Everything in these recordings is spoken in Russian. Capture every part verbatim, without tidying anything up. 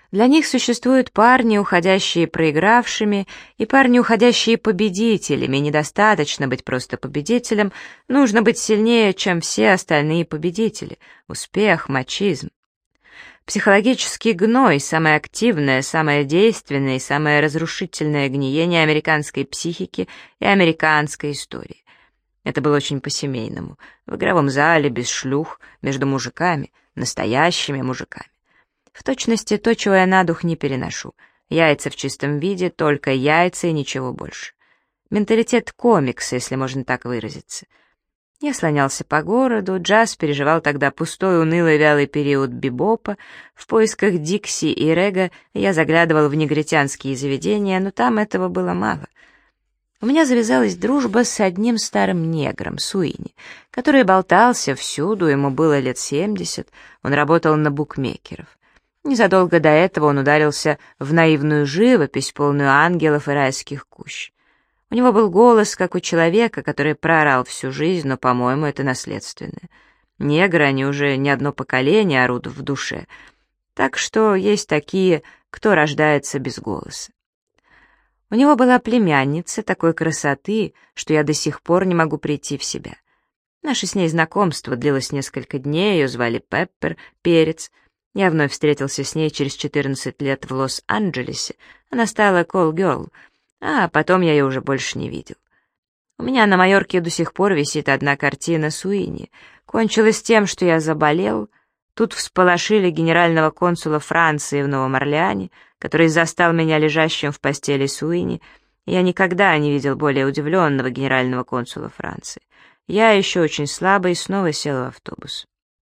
Для них существуют парни, уходящие проигравшими, и парни, уходящие победителями. Недостаточно быть просто победителем, нужно быть сильнее, чем все остальные победители. Успех, мачизм. Психологический гной — самое активное, самое действенное и самое разрушительное гниение американской психики и американской истории. Это было очень по-семейному. В игровом зале, без шлюх, между мужиками, настоящими мужиками. В точности то, чего я на дух не переношу. Яйца в чистом виде, только яйца и ничего больше. Менталитет комикса, если можно так выразиться. Я слонялся по городу, джаз переживал тогда пустой, унылый, вялый период бибопа. В поисках Дикси и Рега я заглядывал в негритянские заведения, но там этого было мало. У меня завязалась дружба с одним старым негром, Суини, который болтался всюду, ему было лет семьдесят, он работал на букмекеров. Незадолго до этого он ударился в наивную живопись, полную ангелов и райских кущ. У него был голос, как у человека, который проорал всю жизнь, но, по-моему, это наследственное. Негры, они уже не одно поколение орут в душе. Так что есть такие, кто рождается без голоса. У него была племянница такой красоты, что я до сих пор не могу прийти в себя. Наше с ней знакомство длилось несколько дней, ее звали Пеппер, Перец. Я вновь встретился с ней через четырнадцать лет в Лос-Анджелесе. Она стала колл-герл, а потом я ее уже больше не видел. У меня на Майорке до сих пор висит одна картина Суини. Кончилось тем, что я заболел. Тут всполошили генерального консула Франции в Новом Орлеане, который застал меня лежащим в постели Суини. Я никогда не видел более удивленного генерального консула Франции. Я еще очень слабый снова сел в автобус.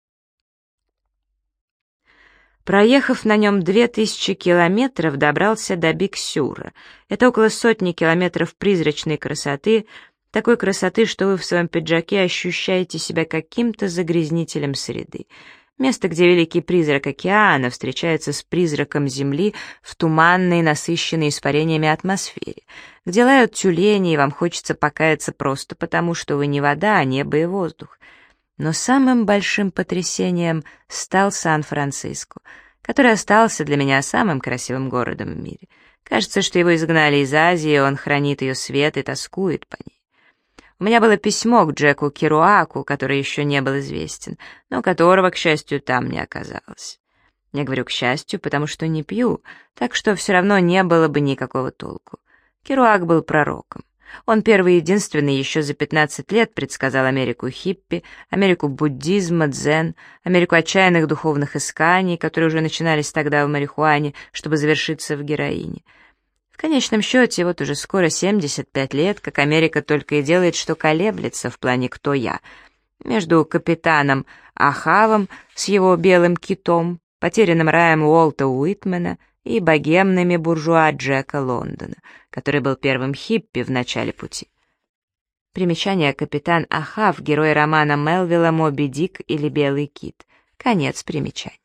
Проехав на нем две тысячи километров, добрался до Биг-Сюра. Это около сотни километров призрачной красоты, такой красоты, что вы в своем пиджаке ощущаете себя каким-то загрязнителем среды. Место, где великий призрак океана встречается с призраком земли в туманной, насыщенной испарениями атмосфере, где лают тюлени, и вам хочется покаяться просто потому, что вы не вода, а небо и воздух. Но самым большим потрясением стал Сан-Франциско, который остался для меня самым красивым городом в мире. Кажется, что его изгнали из Азии, он хранит ее свет и тоскует по ней. У меня было письмо к Джеку Керуаку, который еще не был известен, но которого, к счастью, там не оказалось. Я говорю «к счастью», потому что не пью, так что все равно не было бы никакого толку. Керуак был пророком. Он первый и единственный еще за пятнадцать лет предсказал Америку хиппи, Америку буддизма, дзен, Америку отчаянных духовных исканий, которые уже начинались тогда в марихуане, чтобы завершиться в героине. В конечном счете, вот уже скоро семьдесят пять лет, как Америка только и делает, что колеблется в плане «кто я». Между капитаном Ахавом с его белым китом, потерянным раем Уолта Уитмена и богемными буржуа Джека Лондона, который был первым хиппи в начале пути. Примечание: капитан Ахав, герой романа Мелвилла «Моби Дик» или «Белый кит». Конец примечания.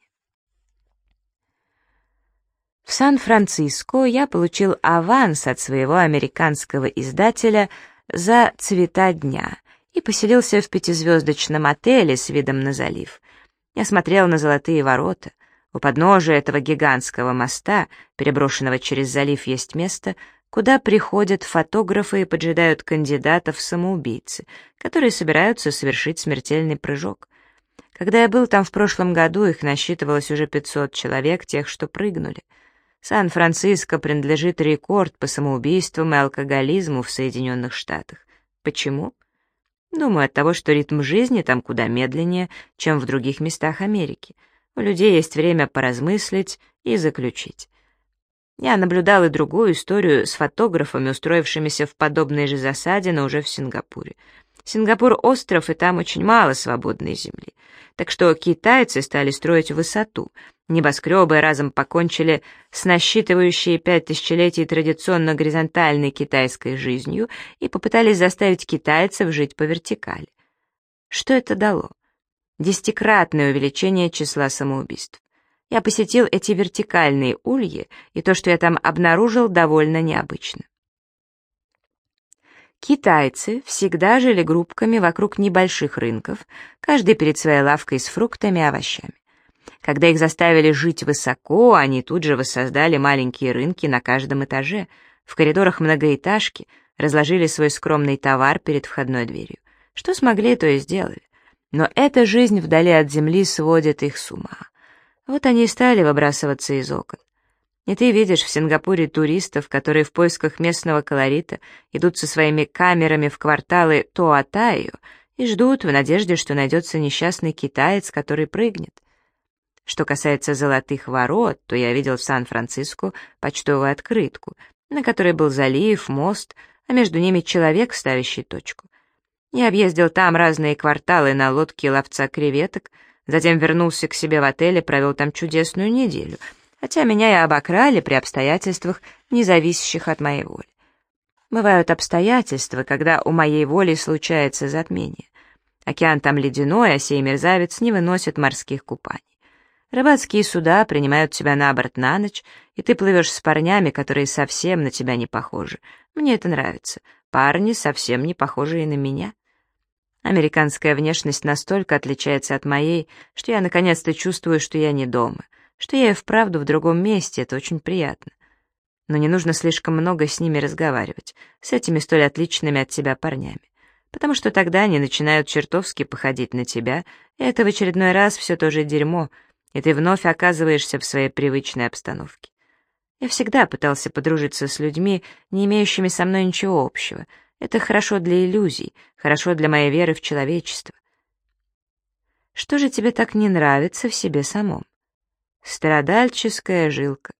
В Сан-Франциско я получил аванс от своего американского издателя за «Цвета дня» и поселился в пятизвездочном отеле с видом на залив. Я смотрел на золотые ворота. У подножия этого гигантского моста, переброшенного через залив, есть место, куда приходят фотографы и поджидают кандидатов в самоубийцы, которые собираются совершить смертельный прыжок. Когда я был там в прошлом году, их насчитывалось уже пятьсот человек, тех, что прыгнули. Сан-Франциско принадлежит рекорд по самоубийствам и алкоголизму в Соединенных Штатах. Почему? Думаю, от того, что ритм жизни там куда медленнее, чем в других местах Америки. У людей есть время поразмыслить и заключить. Я наблюдал и другую историю с фотографами, устроившимися в подобной же засаде, но уже в Сингапуре. Сингапур — остров, и там очень мало свободной земли. Так что китайцы стали строить в высоту. Небоскребы разом покончили с насчитывающей пять тысячелетий традиционно горизонтальной китайской жизнью и попытались заставить китайцев жить по вертикали. Что это дало? Десятикратное увеличение числа самоубийств. Я посетил эти вертикальные ульи, и то, что я там обнаружил, довольно необычно. Китайцы всегда жили группками вокруг небольших рынков, каждый перед своей лавкой с фруктами и овощами. Когда их заставили жить высоко, они тут же воссоздали маленькие рынки на каждом этаже, в коридорах многоэтажки, разложили свой скромный товар перед входной дверью. Что смогли, то и сделали. Но эта жизнь вдали от земли сводит их с ума. Вот они и стали выбрасываться из окон. И ты видишь в Сингапуре туристов, которые в поисках местного колорита идут со своими камерами в кварталы Туатаио и ждут в надежде, что найдется несчастный китаец, который прыгнет. Что касается золотых ворот, то я видел в Сан-Франциско почтовую открытку, на которой был залив, мост, а между ними человек, ставящий точку. Я объездил там разные кварталы на лодке ловца креветок, затем вернулся к себе в отель и провел там чудесную неделю, хотя меня и обокрали при обстоятельствах, не зависящих от моей воли. Бывают обстоятельства, когда у моей воли случается затмение. Океан там ледяной, а сей мерзавец не выносит морских купаний. Рыбацкие суда принимают тебя на борт на ночь, и ты плывешь с парнями, которые совсем на тебя не похожи. Мне это нравится. Парни совсем не похожие на меня. Американская внешность настолько отличается от моей, что я наконец-то чувствую, что я не дома, что я и вправду в другом месте, это очень приятно. Но не нужно слишком много с ними разговаривать, с этими столь отличными от тебя парнями, потому что тогда они начинают чертовски походить на тебя, и это в очередной раз все то же дерьмо, и ты вновь оказываешься в своей привычной обстановке. Я всегда пытался подружиться с людьми, не имеющими со мной ничего общего. Это хорошо для иллюзий, хорошо для моей веры в человечество. Что же тебе так не нравится в себе самом? Страдальческая жилка.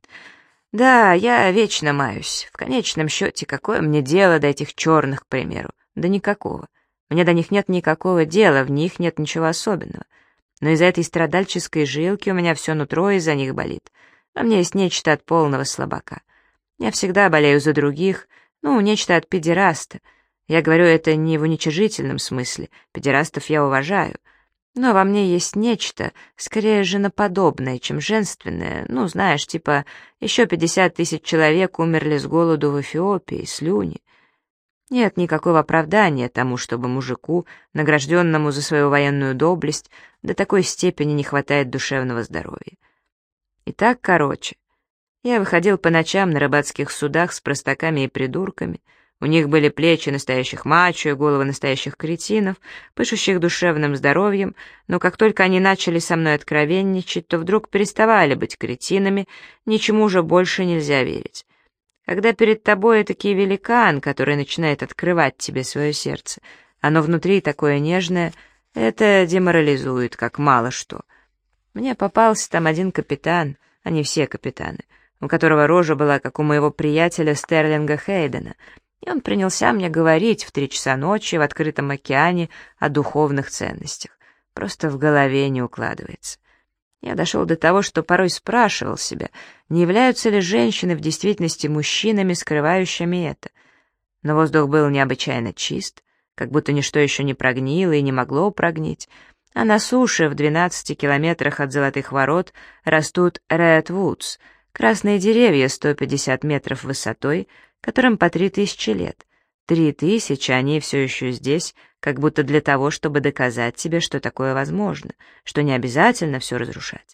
Да, я вечно маюсь. В конечном счете, какое мне дело до этих черных, к примеру? Да никакого. Мне до них нет никакого дела, в них нет ничего особенного. Но из-за этой страдальческой жилки у меня все нутро из-за них болит. Во мне есть нечто от полного слабака. Я всегда болею за других, ну, нечто от педераста. Я говорю это не в уничижительном смысле, педерастов я уважаю. Но во мне есть нечто, скорее женоподобное, чем женственное. Ну, знаешь, типа, еще пятьдесят тысяч человек умерли с голоду в Эфиопии, слюни. Нет никакого оправдания тому, чтобы мужику, награжденному за свою военную доблесть, до такой степени не хватает душевного здоровья. Итак, короче, я выходил по ночам на рыбацких судах с простаками и придурками. У них были плечи настоящих мачо и головы настоящих кретинов, пышущих душевным здоровьем, но как только они начали со мной откровенничать, то вдруг переставали быть кретинами, ничему уже больше нельзя верить. Когда перед тобой этакий великан, который начинает открывать тебе свое сердце, оно внутри такое нежное, это деморализует, как мало что. Мне попался там один капитан, а не все капитаны, у которого рожа была, как у моего приятеля Стерлинга Хейдена, и он принялся мне говорить в три часа ночи в открытом океане о духовных ценностях. Просто в голове не укладывается. Я дошел до того, что порой спрашивал себя, не являются ли женщины в действительности мужчинами, скрывающими это. Но воздух был необычайно чист, как будто ничто еще не прогнило и не могло прогнить, а на суше в двенадцати километрах от Золотых ворот растут редвудс, красные деревья сто пятьдесят метров высотой, которым по три тысячи лет. Три тысячи, они все еще здесь, как будто для того, чтобы доказать тебе, что такое возможно, что не обязательно все разрушать.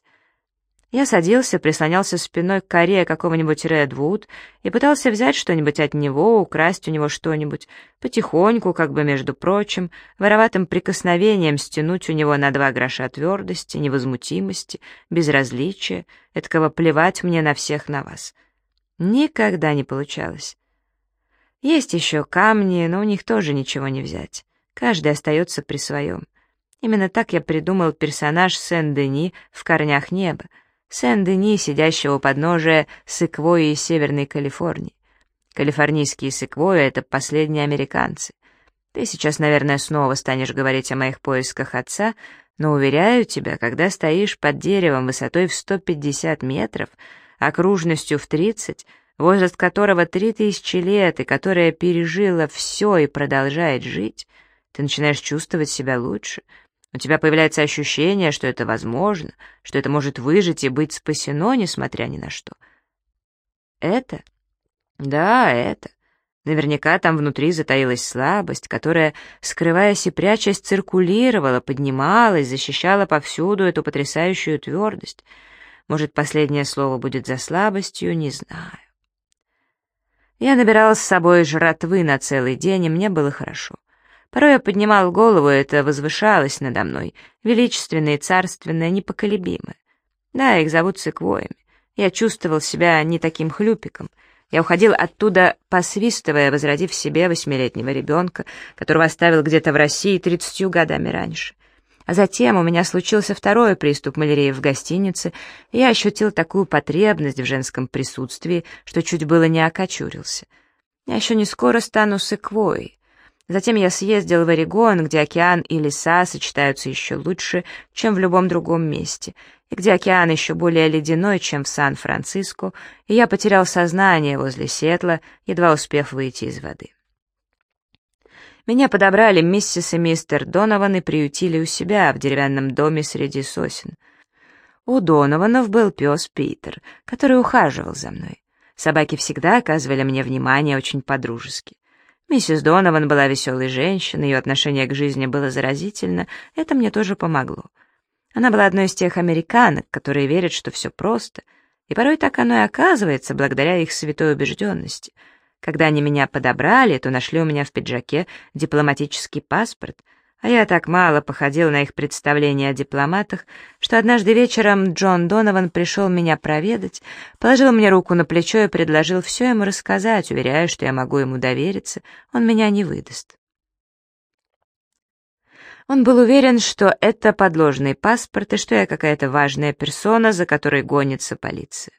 Я садился, прислонялся спиной к коре какого-нибудь Редвуд и пытался взять что-нибудь от него, украсть у него что-нибудь, потихоньку, как бы между прочим, вороватым прикосновением стянуть у него на два гроша твердости, невозмутимости, безразличия, эткого плевать мне на всех на вас. Никогда не получалось. Есть еще камни, но у них тоже ничего не взять. Каждый остается при своем. Именно так я придумал персонаж Сен-Дени в «Корнях неба». Сен-Дени, сидящего у подножия секвойи из Северной Калифорнии. Калифорнийские секвойи — это последние американцы. Ты сейчас, наверное, снова станешь говорить о моих поисках отца, но, уверяю тебя, когда стоишь под деревом высотой в сто пятьдесят метров, окружностью в тридцать, возраст которого три тысячи лет и которая пережила все и продолжает жить, ты начинаешь чувствовать себя лучше. У тебя появляется ощущение, что это возможно, что это может выжить и быть спасено, несмотря ни на что. Это? Да, это. Наверняка там внутри затаилась слабость, которая, скрываясь и прячась, циркулировала, поднималась, защищала повсюду эту потрясающую твердость. Может, последнее слово будет за слабостью, не знаю. Я набирала с собой жратвы на целый день, и мне было хорошо. Порой я поднимал голову, и это возвышалось надо мной, величественное и царственное, непоколебимое. Да, их зовут секвоями. Я чувствовал себя не таким хлюпиком. Я уходил оттуда, посвистывая, возродив в себе восьмилетнего ребенка, которого оставил где-то в России тридцатью годами раньше. А затем у меня случился второй приступ малярии в гостинице, и я ощутил такую потребность в женском присутствии, что чуть было не окочурился. Я еще не скоро стану секвойей. Затем я съездил в Орегон, где океан и леса сочетаются еще лучше, чем в любом другом месте, и где океан еще более ледяной, чем в Сан-Франциско, и я потерял сознание возле Сиэтла, едва успев выйти из воды. Меня подобрали миссис и мистер Донован и приютили у себя в деревянном доме среди сосен. У Донованов был пес Питер, который ухаживал за мной. Собаки всегда оказывали мне внимание очень по-дружески. Миссис Донован была веселой женщиной, ее отношение к жизни было заразительно, это мне тоже помогло. Она была одной из тех американок, которые верят, что все просто, и порой так оно и оказывается, благодаря их святой убежденности. Когда они меня подобрали, то нашли у меня в пиджаке дипломатический паспорт, а я так мало походил на их представления о дипломатах, что однажды вечером Джон Донован пришел меня проведать, положил мне руку на плечо и предложил все ему рассказать, уверяя, что я могу ему довериться, он меня не выдаст. Он был уверен, что это подложный паспорт и что я какая-то важная персона, за которой гонится полиция.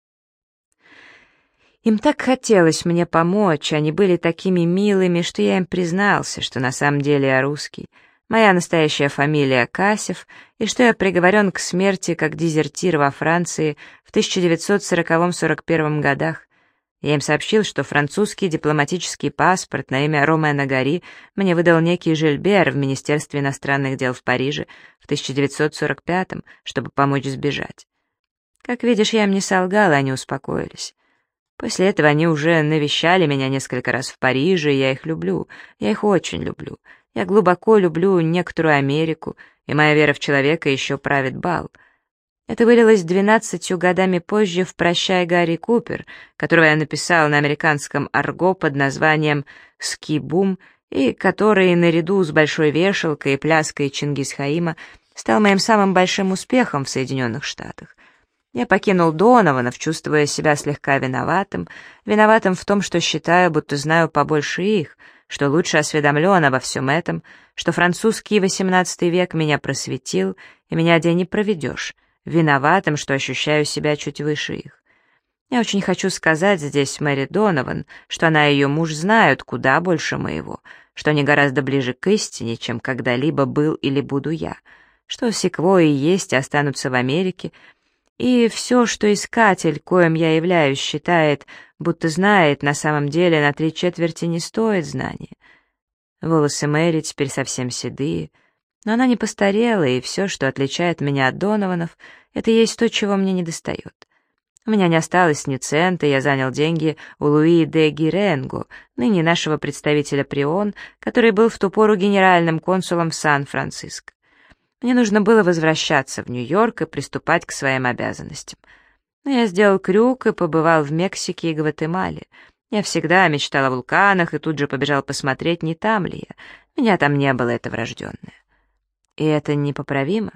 Им так хотелось мне помочь, они были такими милыми, что я им признался, что на самом деле я русский, моя настоящая фамилия Касев, и что я приговорен к смерти как дезертир во Франции в тысяча девятьсот сороковом — сорок первом годах. Я им сообщил, что французский дипломатический паспорт на имя Ромена Гари мне выдал некий Жильбер в Министерстве иностранных дел в Париже в тысяча девятьсот сорок пятом, чтобы помочь сбежать. Как видишь, я им не солгал, и они успокоились. После этого они уже навещали меня несколько раз в Париже, и я их люблю, я их очень люблю. Я глубоко люблю некоторую Америку, и моя вера в человека еще правит бал. Это вылилось двенадцатью годами позже в «Прощай, Гарри Купер», которого я написал на американском арго под названием «Ски-бум», и который, наряду с «Большой вешалкой» и «Пляской Чингисхаима», стал моим самым большим успехом в Соединенных Штатах. Я покинул Донованов, чувствуя себя слегка виноватым, виноватым в том, что считаю, будто знаю побольше их, что лучше осведомлен обо всем этом, что французский восемнадцатый век меня просветил, и меня где не проведешь, виноватым, что ощущаю себя чуть выше их. Я очень хочу сказать здесь Мэри Донован, что она и ее муж знают куда больше моего, что они гораздо ближе к истине, чем когда-либо был или буду я, что секвойи есть и останутся в Америке, и все, что искатель, коим я являюсь, считает, будто знает, на самом деле на три четверти не стоит знания. Волосы Мэри теперь совсем седые, но она не постарела, и все, что отличает меня от Донованов, это есть то, чего мне недостает. У меня не осталось ни цента, я занял деньги у Луи де Гиренго, ныне нашего представителя при ООН, который был в ту пору генеральным консулом в Сан-Франциско. Мне нужно было возвращаться в Нью-Йорк и приступать к своим обязанностям. Но я сделал крюк и побывал в Мексике и Гватемале. Я всегда мечтал о вулканах и тут же побежал посмотреть, не там ли я. Меня там не было, это врожденное. И это непоправимо?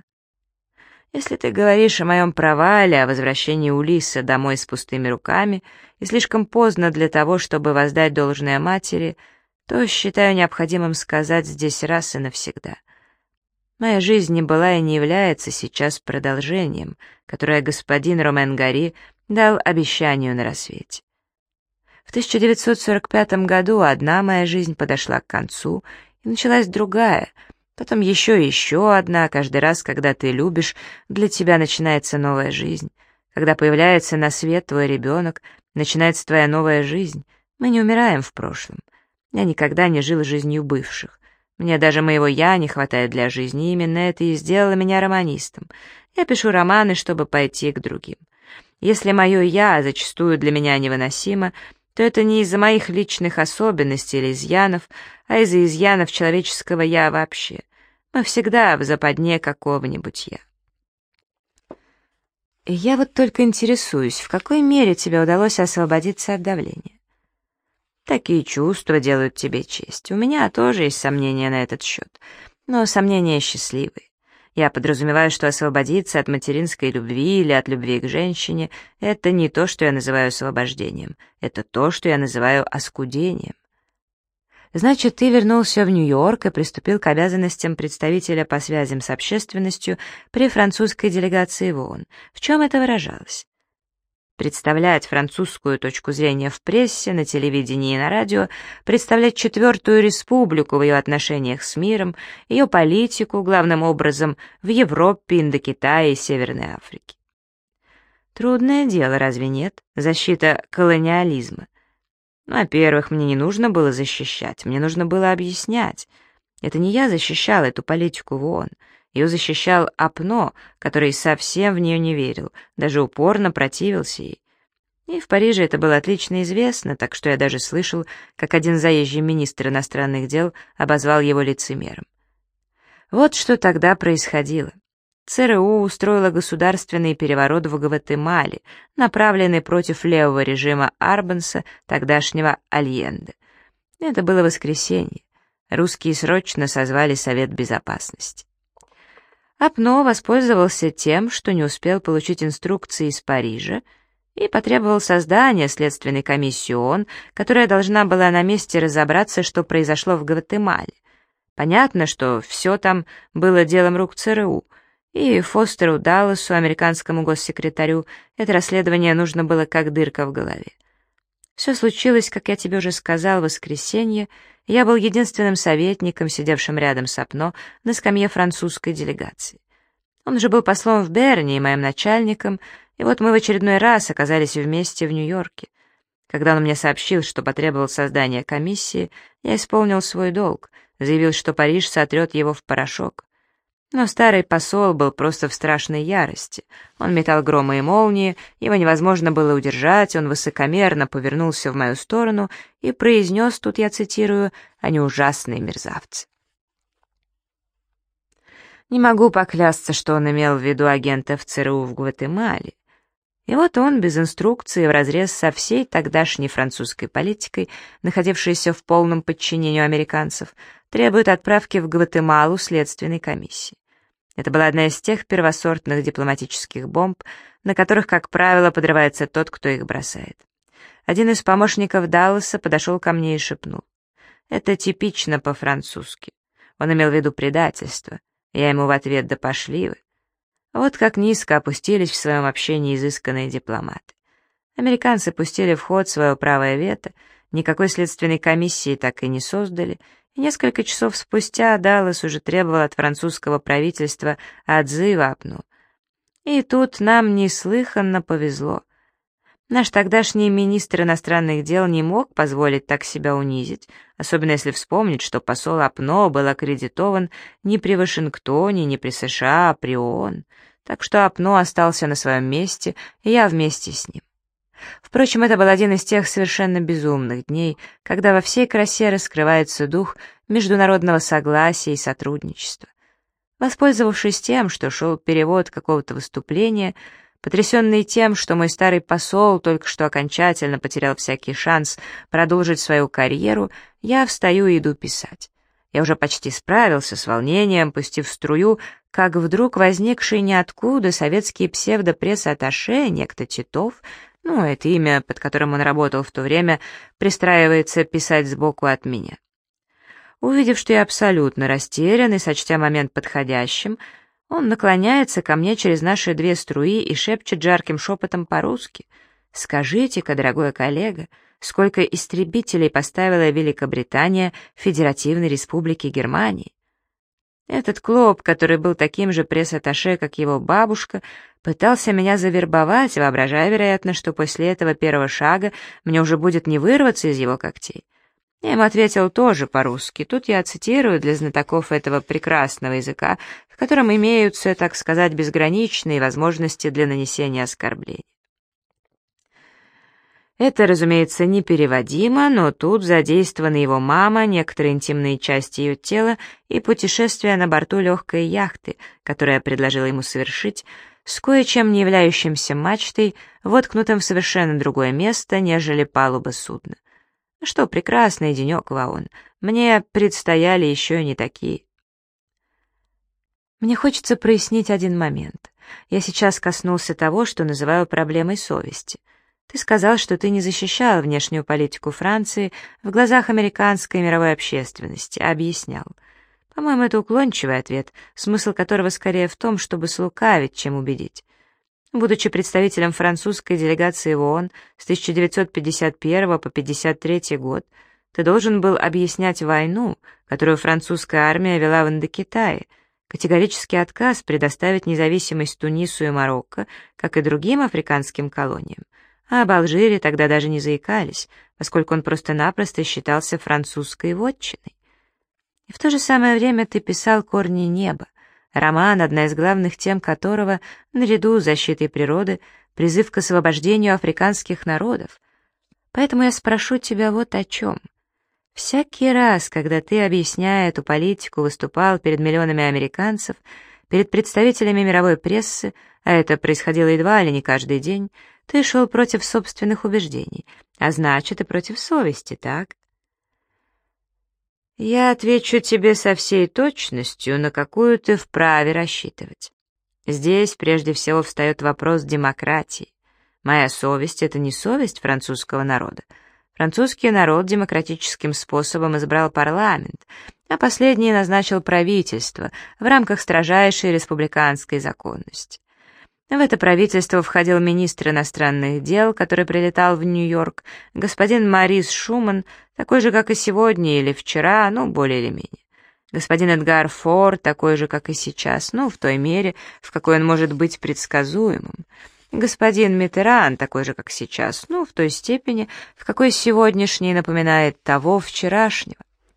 Если ты говоришь о моем провале, о возвращении Улисса домой с пустыми руками и слишком поздно для того, чтобы воздать должное матери, то считаю необходимым сказать здесь раз и навсегда. Моя жизнь не была и не является сейчас продолжением, которое господин Ромен Гари дал обещанию на рассвете. В тысяча девятьсот сорок пятом году одна моя жизнь подошла к концу, и началась другая, потом еще и еще одна. Каждый раз, когда ты любишь, для тебя начинается новая жизнь. Когда появляется на свет твой ребенок, начинается твоя новая жизнь. Мы не умираем в прошлом. Я никогда не жил жизнью бывших. Мне даже моего «я» не хватает для жизни, и именно это и сделало меня романистом. Я пишу романы, чтобы пойти к другим. Если мое «я» зачастую для меня невыносимо, то это не из-за моих личных особенностей или изъянов, а из-за изъянов человеческого «я» вообще. Мы всегда в западне какого-нибудь «я». И я вот только интересуюсь, в какой мере тебе удалось освободиться от давления? Такие чувства делают тебе честь. У меня тоже есть сомнения на этот счет, но сомнения счастливые. Я подразумеваю, что освободиться от материнской любви или от любви к женщине — это не то, что я называю освобождением, это то, что я называю оскудением. Значит, ты вернулся в Нью-Йорк и приступил к обязанностям представителя по связям с общественностью при французской делегации в ООН. В чем это выражалось? Представлять французскую точку зрения в прессе, на телевидении и на радио, представлять Четвертую Республику в ее отношениях с миром, ее политику, главным образом, в Европе, Индокитае и Северной Африке. Трудное дело, разве нет? Защита колониализма. Во-первых, мне не нужно было защищать, мне нужно было объяснять. Это не я защищал эту политику в ООН. Ее защищал Апно, который совсем в нее не верил, даже упорно противился ей. И в Париже это было отлично известно, так что я даже слышал, как один заезжий министр иностранных дел обозвал его лицемером. Вот что тогда происходило. ЦРУ устроила государственный переворот в Гватемале, направленный против левого режима Арбенса, тогдашнего Альенде. Это было воскресенье. Русские срочно созвали Совет Безопасности. Апно воспользовался тем, что не успел получить инструкции из Парижа, и потребовал создания следственной комиссии ООН, которая должна была на месте разобраться, что произошло в Гватемале. Понятно, что все там было делом рук ЦРУ, и Фостеру Далласу, американскому госсекретарю, это расследование нужно было как дырка в голове. Все случилось, как я тебе уже сказал, в воскресенье. Я был единственным советником, сидевшим рядом с Апно на скамье французской делегации. Он же был послом в Берне и моим начальником, и вот мы в очередной раз оказались вместе в Нью-Йорке. Когда он мне сообщил, что потребовал создания комиссии, я исполнил свой долг, заявил, что Париж сотрет его в порошок. Но старый посол был просто в страшной ярости. Он метал громы и молнии, его невозможно было удержать, он высокомерно повернулся в мою сторону и произнес, тут я цитирую, «Они ужасные мерзавцы». Не могу поклясться, что он имел в виду агентов ЦРУ в Гватемале. И вот он, без инструкции, вразрез со всей тогдашней французской политикой, находившейся в полном подчинении американцев, требует отправки в Гватемалу следственной комиссии. Это была одна из тех первосортных дипломатических бомб, на которых, как правило, подрывается тот, кто их бросает. Один из помощников Далласа подошел ко мне и шепнул. Это типично по-французски. Он имел в виду предательство. Я ему в ответ: да пошли вы. Вот как низко опустились в своем общении изысканные дипломаты. Американцы пустили в ход свое правое вето, никакой следственной комиссии так и не создали, и несколько часов спустя Даллас уже требовал от французского правительства отзыва Апно. И тут нам неслыханно повезло. Наш тогдашний министр иностранных дел не мог позволить так себя унизить, особенно если вспомнить, что посол Апно был аккредитован не при Вашингтоне, не при США, а при ООН, так что Апно остался на своем месте, и я вместе с ним. Впрочем, это был один из тех совершенно безумных дней, когда во всей красе раскрывается дух международного согласия и сотрудничества. Воспользовавшись тем, что шел перевод какого-то выступления, потрясенный тем, что мой старый посол только что окончательно потерял всякий шанс продолжить свою карьеру, я встаю и иду писать. Я уже почти справился с волнением, пустив струю, как вдруг возникший ниоткуда советский псевдопресс-атташе, некто Титов, ну, это имя, под которым он работал в то время, пристраивается писать сбоку от меня. Увидев, что я абсолютно растерян и сочтя момент подходящим, он наклоняется ко мне через наши две струи и шепчет жарким шепотом по-русски: «Скажите-ка, дорогой коллега, сколько истребителей поставила Великобритания Федеративной Республике Германии?» Этот клоп, который был таким же пресс-атташе, как его бабушка, пытался меня завербовать, воображая, вероятно, что после этого первого шага мне уже будет не вырваться из его когтей. Я ему ответил тоже по-русски. Тут я цитирую для знатоков этого прекрасного языка, в котором имеются, так сказать, безграничные возможности для нанесения оскорблений. Это, разумеется, непереводимо, но тут задействованы его мама, некоторые интимные части ее тела и путешествие на борту легкой яхты, которая предложила ему совершить, с кое-чем не являющимся мачтой, воткнутым в совершенно другое место, нежели палуба судна. Что, прекрасный денек, Ваон, мне предстояли еще и не такие. Мне хочется прояснить один момент. Я сейчас коснулся того, что называю проблемой совести. Ты сказал, что ты не защищал внешнюю политику Франции в глазах американской и мировой общественности, а объяснял. По-моему, это уклончивый ответ, смысл которого скорее в том, чтобы слукавить, чем убедить. Будучи представителем французской делегации в ООН с тысяча девятьсот пятьдесят первого по пятьдесят третий год, ты должен был объяснять войну, которую французская армия вела в Индокитае, категорический отказ предоставить независимость Тунису и Марокко, как и другим африканским колониям. А об Алжире тогда даже не заикались, поскольку он просто-напросто считался французской вотчиной. И в то же самое время ты писал «Корни неба», роман, одна из главных тем которого, наряду с защитой природы, призыв к освобождению африканских народов. Поэтому я спрошу тебя вот о чем. Всякий раз, когда ты, объясняя эту политику, выступал перед миллионами американцев, перед представителями мировой прессы, а это происходило едва ли не каждый день, ты шел против собственных убеждений, а значит и против совести, так? Я отвечу тебе со всей точностью, на какую ты вправе рассчитывать. Здесь прежде всего встает вопрос демократии. Моя совесть — это не совесть французского народа. Французский народ демократическим способом избрал парламент, а последний назначил правительство в рамках строжайшей республиканской законности. В это правительство входил министр иностранных дел, который прилетал в Нью-Йорк, господин Морис Шуман, такой же, как и сегодня или вчера, ну, более или менее. Господин Эдгар Фор, такой же, как и сейчас, ну, в той мере, в какой он может быть предсказуемым. Господин Миттеран, такой же, как сейчас, ну, в той степени, в какой сегодняшний напоминает того вчерашнего.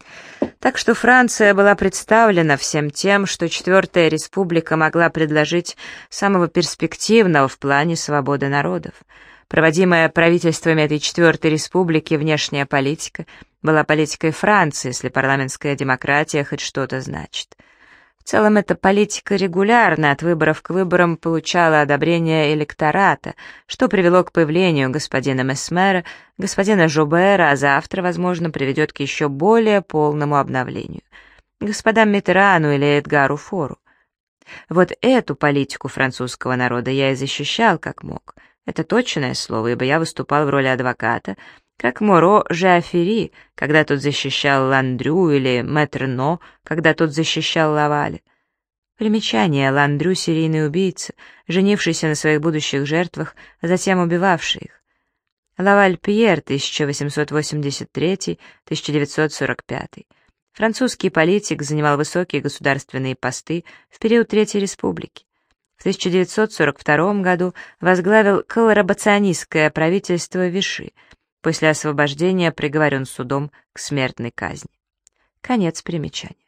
Так что Франция была представлена всем тем, что Четвертая Республика могла предложить самого перспективного в плане свободы народов. Проводимая правительствами этой Четвертой Республики внешняя политика была политикой Франции, если парламентская демократия хоть что-то значит. В целом эта политика регулярно от выборов к выборам получала одобрение электората, что привело к появлению господина Месмера, господина Жобера, а завтра, возможно, приведет к еще более полному обновлению. Господам Миттерану или Эдгару Фору. Вот эту политику французского народа я и защищал как мог. Это точное слово, ибо я выступал в роли адвоката, как Моро Жиафери, когда тот защищал Ландрю, или Метрно, когда тот защищал Лаваля. Примечание: Ландрю — серийный убийца, женившийся на своих будущих жертвах, а затем убивавший их. Лаваль Пьер, тысяча восемьсот восемьдесят третий — тысяча девятьсот сорок пятый. Французский политик, занимал высокие государственные посты в период Третьей Республики. В тысяча девятьсот сорок втором году возглавил коллаборационистское правительство Виши. После освобождения приговорен судом к смертной казни. Конец примечания.